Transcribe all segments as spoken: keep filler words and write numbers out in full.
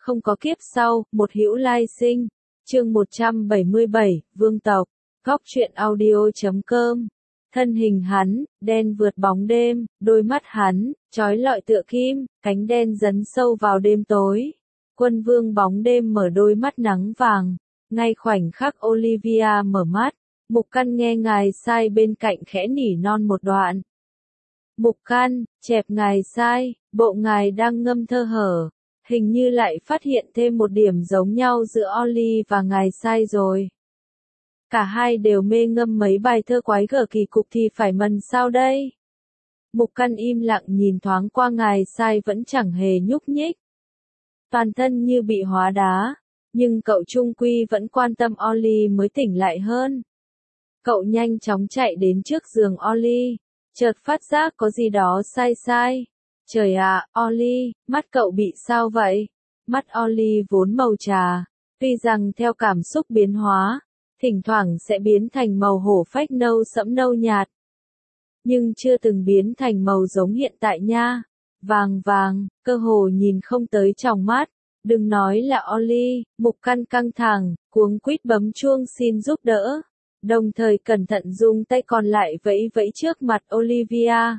không có kiếp sau, một hữu lai sinh. Chương một trăm bảy mươi bảy, Vương tộc. Góc truyện audio chấm com. Thân hình hắn, đen vượt bóng đêm, đôi mắt hắn, chói lọi tựa kim, cánh đen dấn sâu vào đêm tối. Quân vương bóng đêm mở đôi mắt nắng vàng. Ngay khoảnh khắc Olivia mở mắt, Mục Căn nghe ngài sai bên cạnh khẽ nỉ non một đoạn. Mục Căn, chẹp ngài sai, bộ ngài đang ngâm thơ hở. Hình như lại phát hiện thêm một điểm giống nhau giữa Oli và ngài sai rồi. Cả hai đều mê ngâm mấy bài thơ quái gở kỳ cục thì phải mần sao đây? Mục Căn im lặng nhìn thoáng qua ngài sai vẫn chẳng hề nhúc nhích. Toàn thân như bị hóa đá, nhưng cậu trung quy vẫn quan tâm Oli mới tỉnh lại hơn. Cậu nhanh chóng chạy đến trước giường Oli, chợt phát giác có gì đó sai sai. Trời ạ, à, Oli, mắt cậu bị sao vậy? Mắt Oli vốn màu trà, tuy rằng theo cảm xúc biến hóa, thỉnh thoảng sẽ biến thành màu hổ phách nâu sẫm nâu nhạt. Nhưng chưa từng biến thành màu giống hiện tại nha. Vàng vàng, cơ hồ nhìn không tới tròng mắt. Đừng nói là Oli, Mục Căn căng thẳng, cuống quýt bấm chuông xin giúp đỡ. Đồng thời cẩn thận dùng tay còn lại vẫy vẫy trước mặt Olivia.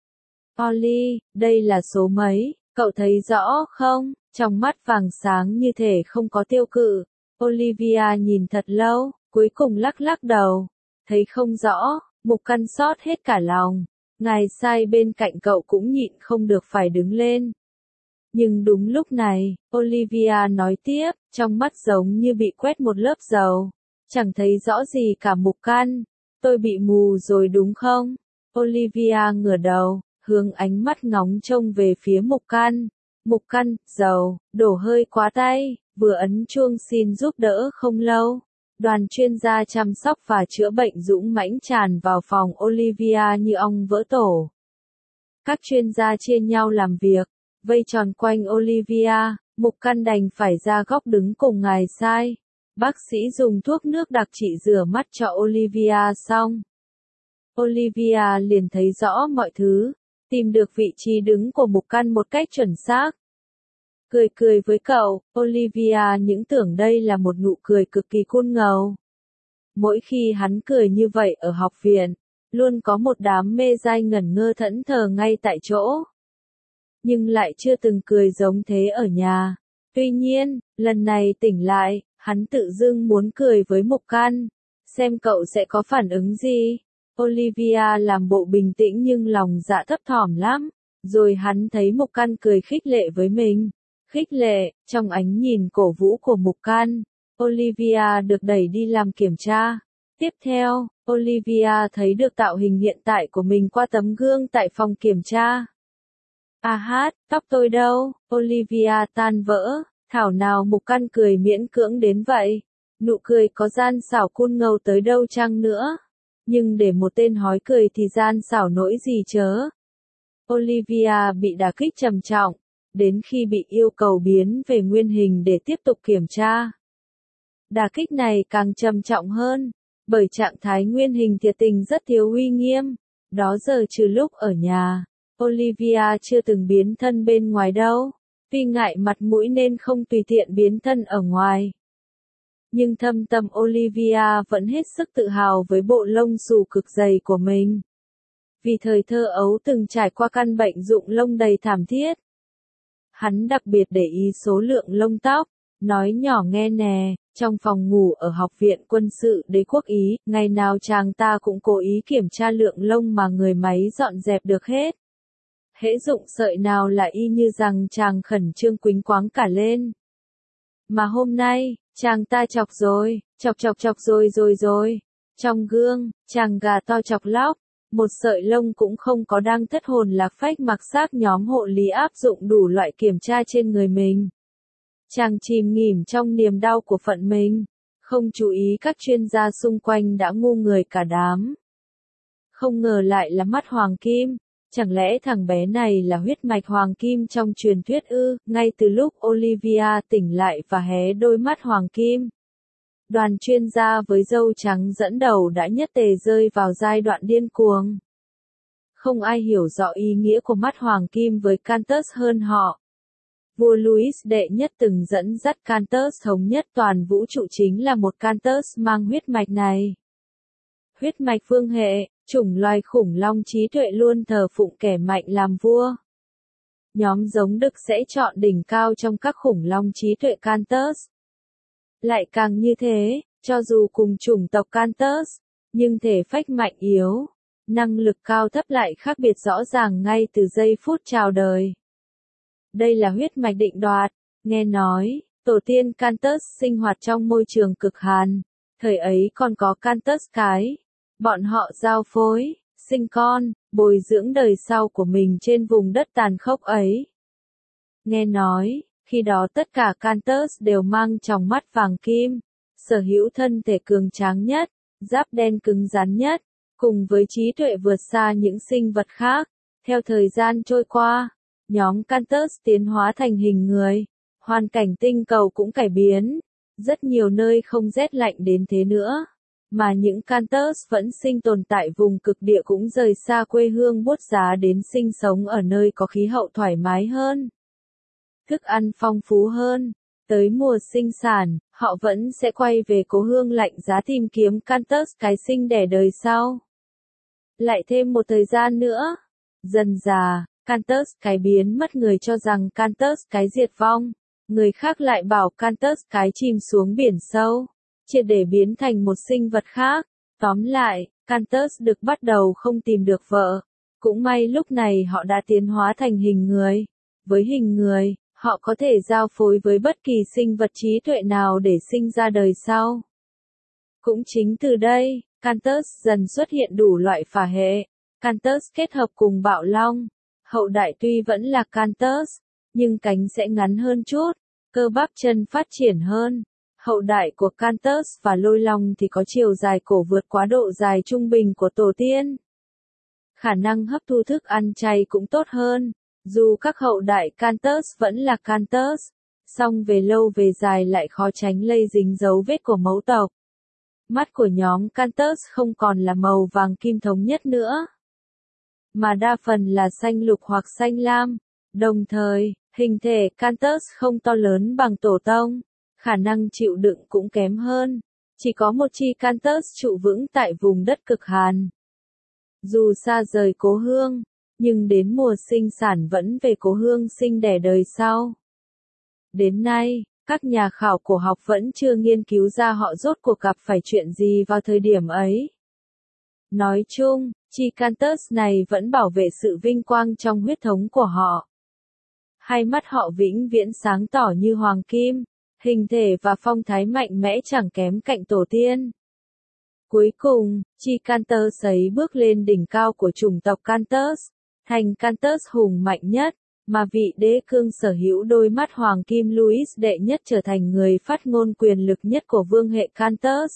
Oli, đây là số mấy, cậu thấy rõ không? Trong mắt vàng sáng như thể không có tiêu cự. Olivia nhìn thật lâu, cuối cùng lắc lắc đầu. Thấy không rõ, Mục Căn xót hết cả lòng. Ngài sai bên cạnh cậu cũng nhịn không được phải đứng lên. Nhưng đúng lúc này, Olivia nói tiếp, trong mắt giống như bị quét một lớp dầu. Chẳng thấy rõ gì cả Mục Căn. Tôi bị mù rồi đúng không? Olivia ngửa đầu, hướng ánh mắt ngóng trông về phía Mục Căn. Mục Căn, dầu, đổ hơi quá tay, vừa ấn chuông xin giúp đỡ không lâu. Đoàn chuyên gia chăm sóc và chữa bệnh dũng mãnh tràn vào phòng Olivia như ong vỡ tổ. Các chuyên gia chia nhau làm việc, vây tròn quanh Olivia, Mục Căn đành phải ra góc đứng cùng ngài sai. Bác sĩ dùng thuốc nước đặc trị rửa mắt cho Olivia xong. Olivia liền thấy rõ mọi thứ, tìm được vị trí đứng của Mục Căn một cách chuẩn xác. Cười cười với cậu, Olivia những tưởng đây là một nụ cười cực kỳ cool ngầu. Mỗi khi hắn cười như vậy ở học viện, luôn có một đám mê dai ngẩn ngơ thẫn thờ ngay tại chỗ. Nhưng lại chưa từng cười giống thế ở nhà. Tuy nhiên, lần này tỉnh lại, hắn tự dưng muốn cười với Mục Căn, xem cậu sẽ có phản ứng gì. Olivia làm bộ bình tĩnh nhưng lòng dạ thấp thỏm lắm, rồi hắn thấy Mục Căn cười khích lệ với mình. Khích lệ, trong ánh nhìn cổ vũ của Mục Căn, Olivia được đẩy đi làm kiểm tra. Tiếp theo, Olivia thấy được tạo hình hiện tại của mình qua tấm gương tại phòng kiểm tra. À hát, tóc tôi đâu? Olivia tan vỡ, thảo nào Mục Căn cười miễn cưỡng đến vậy. Nụ cười có gian xảo cool ngầu tới đâu chăng nữa. Nhưng để một tên hói cười thì gian xảo nỗi gì chớ. Olivia bị đả kích trầm trọng, đến khi bị yêu cầu biến về nguyên hình để tiếp tục kiểm tra. Đả kích này càng trầm trọng hơn, bởi trạng thái nguyên hình thiệt tình rất thiếu uy nghiêm. Đó giờ trừ lúc ở nhà, Olivia chưa từng biến thân bên ngoài đâu, vì ngại mặt mũi nên không tùy tiện biến thân ở ngoài. Nhưng thâm tâm Olivia vẫn hết sức tự hào với bộ lông xù cực dày của mình. Vì thời thơ ấu từng trải qua căn bệnh rụng lông đầy thảm thiết. Hắn đặc biệt để ý số lượng lông tóc, nói nhỏ nghe nè, trong phòng ngủ ở học viện quân sự đế quốc Ý, ngày nào chàng ta cũng cố ý kiểm tra lượng lông mà người máy dọn dẹp được hết. Hễ dụng sợi nào là y như rằng chàng khẩn trương quýnh quáng cả lên. Mà hôm nay, chàng ta chọc rồi, chọc chọc chọc rồi rồi rồi. Trong gương, chàng gà to chọc lóc, một sợi lông cũng không có đang thất hồn lạc phách mặc xác nhóm hộ lý áp dụng đủ loại kiểm tra trên người mình. Chàng chìm nghỉm trong niềm đau của phận mình, không chú ý các chuyên gia xung quanh đã ngu người cả đám. Không ngờ lại là mắt hoàng kim. Chẳng lẽ thằng bé này là huyết mạch hoàng kim trong truyền thuyết ư? Ngay từ lúc Olivia tỉnh lại và hé đôi mắt hoàng kim, đoàn chuyên gia với râu trắng dẫn đầu đã nhất tề rơi vào giai đoạn điên cuồng. Không ai hiểu rõ ý nghĩa của mắt hoàng kim với Cantus hơn họ. vua Louis đệ nhất từng dẫn dắt Cantus thống nhất toàn vũ trụ chính là một Cantus mang huyết mạch này. Huyết mạch vương hệ, chủng loài khủng long trí tuệ luôn thờ phụng kẻ mạnh làm vua. Nhóm giống đực sẽ chọn đỉnh cao trong các khủng long trí tuệ Cantus. Lại càng như thế, cho dù cùng chủng tộc Cantus, nhưng thể phách mạnh yếu, năng lực cao thấp lại khác biệt rõ ràng ngay từ giây phút chào đời. Đây là huyết mạch định đoạt, nghe nói, tổ tiên Cantus sinh hoạt trong môi trường cực hàn, thời ấy còn có Cantus cái, bọn họ giao phối, sinh con, bồi dưỡng đời sau của mình trên vùng đất tàn khốc ấy. Nghe nói, khi đó tất cả Cantus đều mang tròng mắt vàng kim, sở hữu thân thể cường tráng nhất, giáp đen cứng rắn nhất, cùng với trí tuệ vượt xa những sinh vật khác. Theo thời gian trôi qua, nhóm Cantus tiến hóa thành hình người, hoàn cảnh tinh cầu cũng cải biến, rất nhiều nơi không rét lạnh đến thế nữa, mà những Cantus vẫn sinh tồn tại vùng cực địa cũng rời xa quê hương buốt giá đến sinh sống ở nơi có khí hậu thoải mái hơn, thức ăn phong phú hơn. Tới mùa sinh sản, họ vẫn sẽ quay về cố hương lạnh giá tìm kiếm Cantus cái sinh đẻ đời sau. Lại thêm một thời gian nữa, dần dà, Cantus cái biến mất, người cho rằng Cantus cái diệt vong, người khác lại bảo Cantus cái chìm xuống biển sâu, triệt để biến thành một sinh vật khác. Tóm lại, Cantus đực bắt đầu không tìm được vợ. Cũng may lúc này họ đã tiến hóa thành hình người. Với hình người, họ có thể giao phối với bất kỳ sinh vật trí tuệ nào để sinh ra đời sau. Cũng chính từ đây, Cantus dần xuất hiện đủ loại phả hệ. Cantus kết hợp cùng bạo long. Hậu đại tuy vẫn là Cantus, nhưng cánh sẽ ngắn hơn chút, cơ bắp chân phát triển hơn. Hậu đại của Cantus và lôi long thì có chiều dài cổ vượt quá độ dài trung bình của tổ tiên. Khả năng hấp thu thức ăn chay cũng tốt hơn. Dù các hậu đại Cantus vẫn là Cantus, song về lâu về dài lại khó tránh lây dính dấu vết của mẫu tộc. Mắt của nhóm Cantus không còn là màu vàng kim thống nhất nữa, mà đa phần là xanh lục hoặc xanh lam. Đồng thời, hình thể Cantus không to lớn bằng tổ tông, khả năng chịu đựng cũng kém hơn. Chỉ có một chi Cantus trụ vững tại vùng đất cực hàn. Dù xa rời cố hương, nhưng đến mùa sinh sản vẫn về cố hương sinh đẻ đời sau. Đến nay, các nhà khảo cổ học vẫn chưa nghiên cứu ra họ rốt cuộc gặp phải chuyện gì vào thời điểm ấy. Nói chung, chi Cantus này vẫn bảo vệ sự vinh quang trong huyết thống của họ. Hai mắt họ vĩnh viễn sáng tỏ như hoàng kim, hình thể và phong thái mạnh mẽ chẳng kém cạnh tổ tiên. Cuối cùng, chi Cantus ấy bước lên đỉnh cao của chủng tộc Cantus, thành Cantus hùng mạnh nhất, mà vị đế cương sở hữu đôi mắt hoàng kim Louis đệ nhất trở thành người phát ngôn quyền lực nhất của vương hệ Cantus.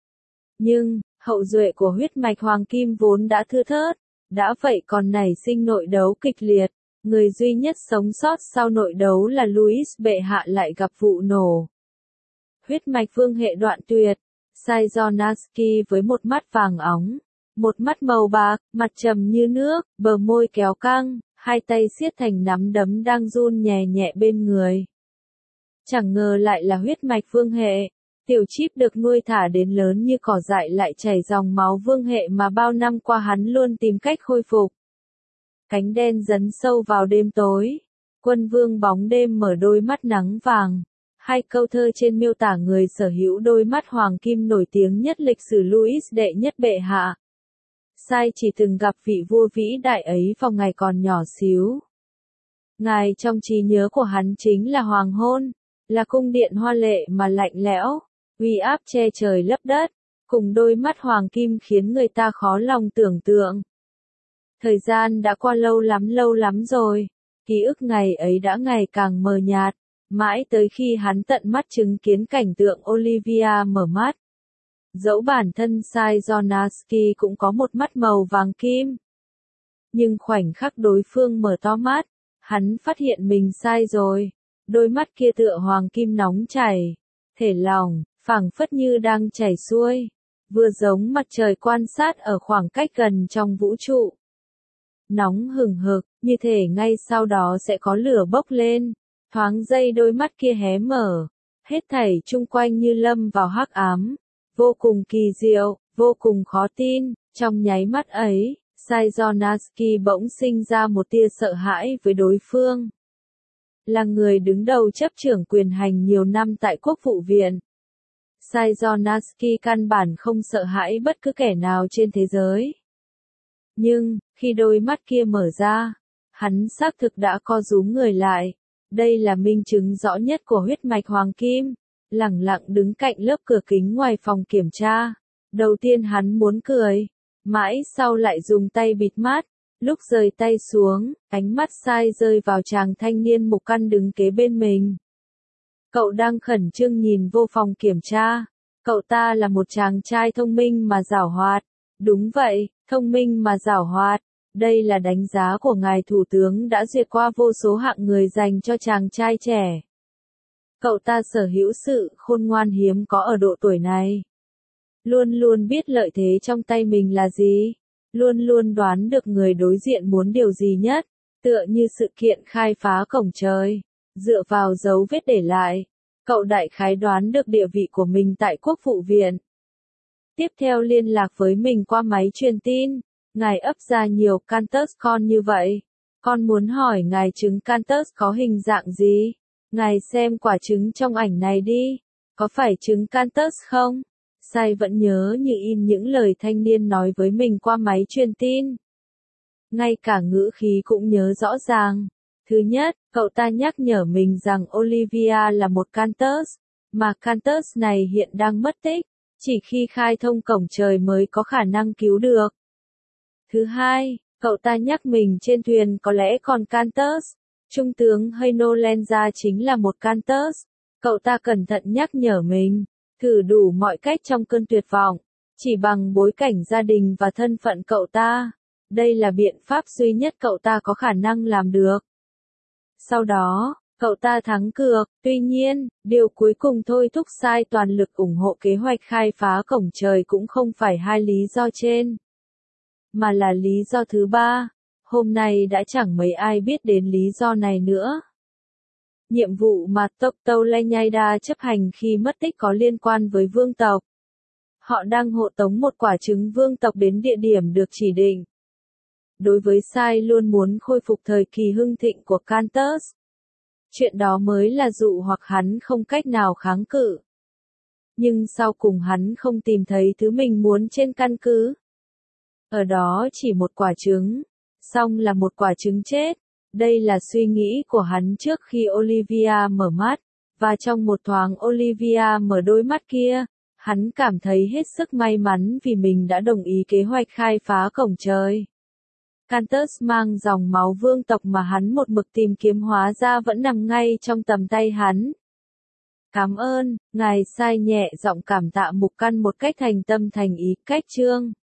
Nhưng, hậu duệ của huyết mạch hoàng kim vốn đã thưa thớt, đã vậy còn nảy sinh nội đấu kịch liệt. Người duy nhất sống sót sau nội đấu là Louis bệ hạ lại gặp vụ nổ. Huyết mạch vương hệ đoạn tuyệt, Saizonaski với một mắt vàng óng, một mắt màu bạc, mặt trầm như nước, bờ môi kéo căng, hai tay siết thành nắm đấm đang run nhẹ nhẹ bên người. Chẳng ngờ lại là huyết mạch vương hệ. Tiểu Chip được nuôi thả đến lớn như cỏ dại lại chảy dòng máu vương hệ mà bao năm qua hắn luôn tìm cách khôi phục. Cánh đen dấn sâu vào đêm tối. Quân vương bóng đêm mở đôi mắt nắng vàng. Hai câu thơ trên miêu tả người sở hữu đôi mắt hoàng kim nổi tiếng nhất lịch sử Louis đệ nhất bệ hạ. Sai chỉ từng gặp vị vua vĩ đại ấy vào ngày còn nhỏ xíu. Ngài trong trí nhớ của hắn chính là hoàng hôn, là cung điện hoa lệ mà lạnh lẽo, uy áp che trời lấp đất, cùng đôi mắt hoàng kim khiến người ta khó lòng tưởng tượng. Thời gian đã qua lâu lắm lâu lắm rồi, ký ức ngày ấy đã ngày càng mờ nhạt, mãi tới khi hắn tận mắt chứng kiến cảnh tượng Olivia mở mắt. Dẫu bản thân Saizonaski cũng có một mắt màu vàng kim. Nhưng khoảnh khắc đối phương mở to mắt, hắn phát hiện mình sai rồi. Đôi mắt kia tựa hoàng kim nóng chảy, thể lòng, phảng phất như đang chảy xuôi, vừa giống mặt trời quan sát ở khoảng cách gần trong vũ trụ. Nóng hừng hực, như thể ngay sau đó sẽ có lửa bốc lên. Thoáng giây đôi mắt kia hé mở, hết thảy chung quanh như lâm vào hắc ám, vô cùng kỳ diệu, vô cùng khó tin, trong nháy mắt ấy, Sayonasky bỗng sinh ra một tia sợ hãi với đối phương. Là người đứng đầu chấp trưởng quyền hành nhiều năm tại Quốc vụ viện, Sayonasky căn bản không sợ hãi bất cứ kẻ nào trên thế giới. Nhưng, khi đôi mắt kia mở ra, hắn xác thực đã co rúm người lại. Đây là minh chứng rõ nhất của huyết mạch hoàng kim. Lẳng lặng đứng cạnh lớp cửa kính ngoài phòng kiểm tra. Đầu tiên hắn muốn cười, mãi sau lại dùng tay bịt mắt. Lúc rời tay xuống, ánh mắt sai rơi vào chàng thanh niên mục căn đứng kế bên mình. Cậu đang khẩn trương nhìn vô phòng kiểm tra. Cậu ta là một chàng trai thông minh mà giảo hoạt. Đúng vậy, thông minh mà giảo hoạt. Đây là đánh giá của ngài thủ tướng đã duyệt qua vô số hạng người dành cho chàng trai trẻ. Cậu ta sở hữu sự khôn ngoan hiếm có ở độ tuổi này. Luôn luôn biết lợi thế trong tay mình là gì. Luôn luôn đoán được người đối diện muốn điều gì nhất. Tựa như sự kiện khai phá cổng trời. Dựa vào dấu vết để lại, cậu đại khái đoán được địa vị của mình tại Quốc vụ viện. Tiếp theo liên lạc với mình qua máy truyền tin. Ngài ấp ra nhiều Cantus con như vậy. Con muốn hỏi ngài trứng Cantus có hình dạng gì? Ngài xem quả trứng trong ảnh này đi. Có phải trứng Cantus không? Sai vẫn nhớ như in những lời thanh niên nói với mình qua máy truyền tin. Ngay cả ngữ khí cũng nhớ rõ ràng. Thứ nhất, cậu ta nhắc nhở mình rằng Olivia là một Cantus, mà Cantus này hiện đang mất tích, chỉ khi khai thông cổng trời mới có khả năng cứu được. Thứ hai, cậu ta nhắc mình trên thuyền có lẽ còn Cantus, Trung tướng Heino Lenza chính là một Cantus. Cậu ta cẩn thận nhắc nhở mình, thử đủ mọi cách trong cơn tuyệt vọng, chỉ bằng bối cảnh gia đình và thân phận cậu ta. Đây là biện pháp duy nhất cậu ta có khả năng làm được. Sau đó, cậu ta thắng cược, tuy nhiên, điều cuối cùng thôi thúc Sai toàn lực ủng hộ kế hoạch khai phá cổng trời cũng không phải hai lý do trên, mà là lý do thứ ba. Hôm nay đã chẳng mấy ai biết đến lý do này nữa. Nhiệm vụ mà Tokto Lenyida chấp hành khi mất tích có liên quan với vương tộc. Họ đang hộ tống một quả trứng vương tộc đến địa điểm được chỉ định. Đối với Sai luôn muốn khôi phục thời kỳ hưng thịnh của Cantus. Chuyện đó mới là dụ hoặc hắn không cách nào kháng cự. Nhưng sau cùng hắn không tìm thấy thứ mình muốn trên căn cứ. Ở đó chỉ một quả trứng, xong là một quả trứng chết. Đây là suy nghĩ của hắn trước khi Olivia mở mắt, và trong một thoáng Olivia mở đôi mắt kia, hắn cảm thấy hết sức may mắn vì mình đã đồng ý kế hoạch khai phá cổng trời. Cantus mang dòng máu vương tộc mà hắn một mực tìm kiếm hóa ra vẫn nằm ngay trong tầm tay hắn. Cảm ơn, ngài Sai nhẹ giọng cảm tạ mục căn một cách thành tâm thành ý, cách chương.